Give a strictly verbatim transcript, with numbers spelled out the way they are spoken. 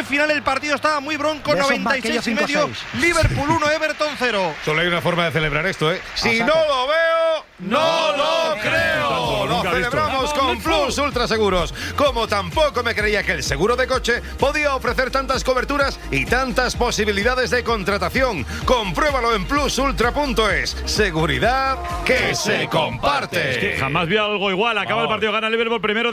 Qué final el partido, estaba muy bronco. De esos noventa y seis y medio. Liverpool uno, Everton cero. Solo hay una forma de celebrar esto, ¿eh? Si Exacto. no lo veo, no lo creo. Tanto, Lo nunca he visto. celebramos con Plus Ultra Seguros. Como tampoco me creía que el seguro de coche podía ofrecer tantas coberturas y tantas posibilidades de contratación. Compruébalo en plus ultra punto es. Seguridad que se comparte. Es que jamás vi algo igual. Acaba el partido, gana Liverpool primero.